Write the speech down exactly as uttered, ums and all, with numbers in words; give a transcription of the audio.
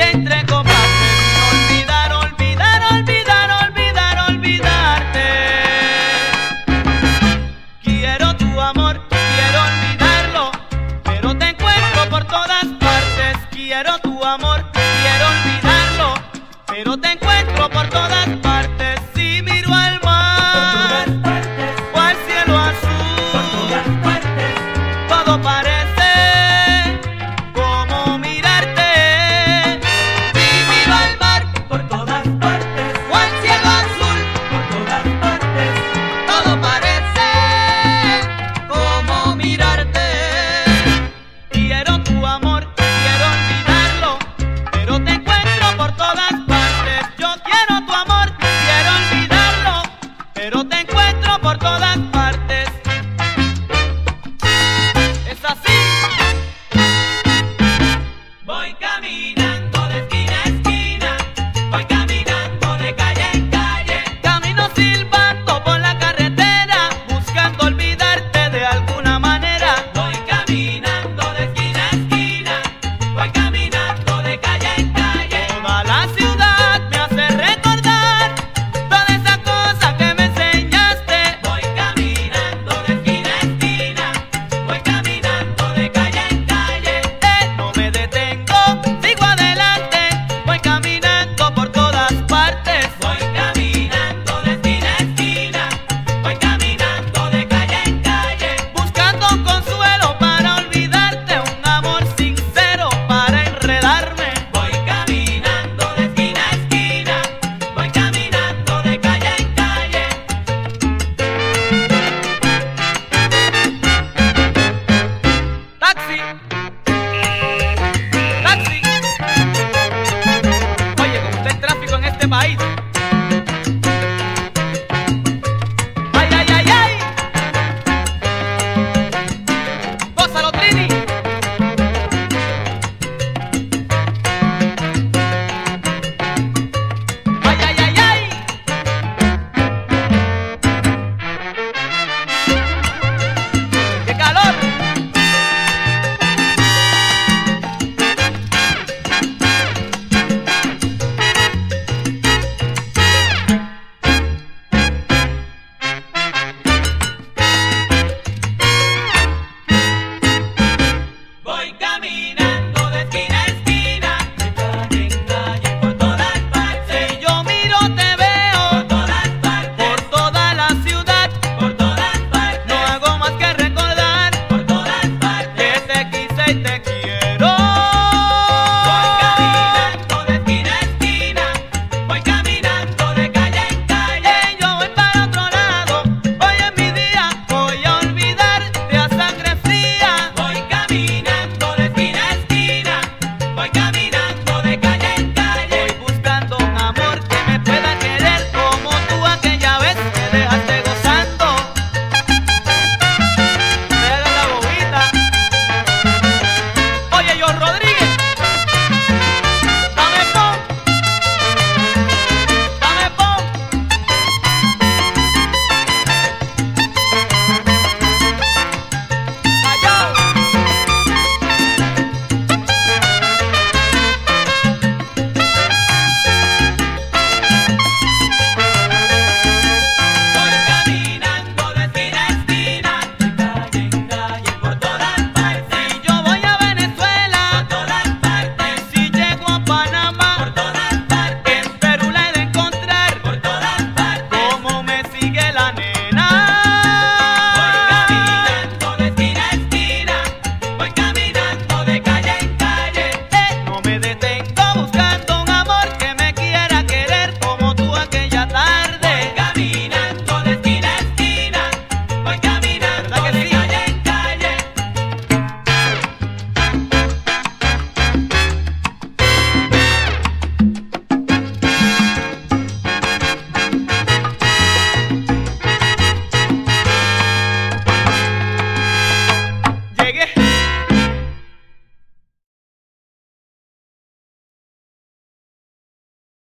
entre copas me vino a olvidar, olvidar, olvidar, olvidar, olvidarte. Quiero tu amor, quiero olvidarlo, pero te encuentro por todas partes. Quiero tu amor, quiero olvidarlo, pero te encuentro por todas partes. Si miro al mar o al cielo azul, todo parece como mirarte. Si miro al mar por todas partes, o al cielo azul, por todas partes, todo parece como mirarte. Quiero tu amor, quiero olvidarlo, pero te encuentro por todas partes. Yo quiero tu amor, quiero olvidarlo, pero te encuentro por todas partes. Es así. voy caminando.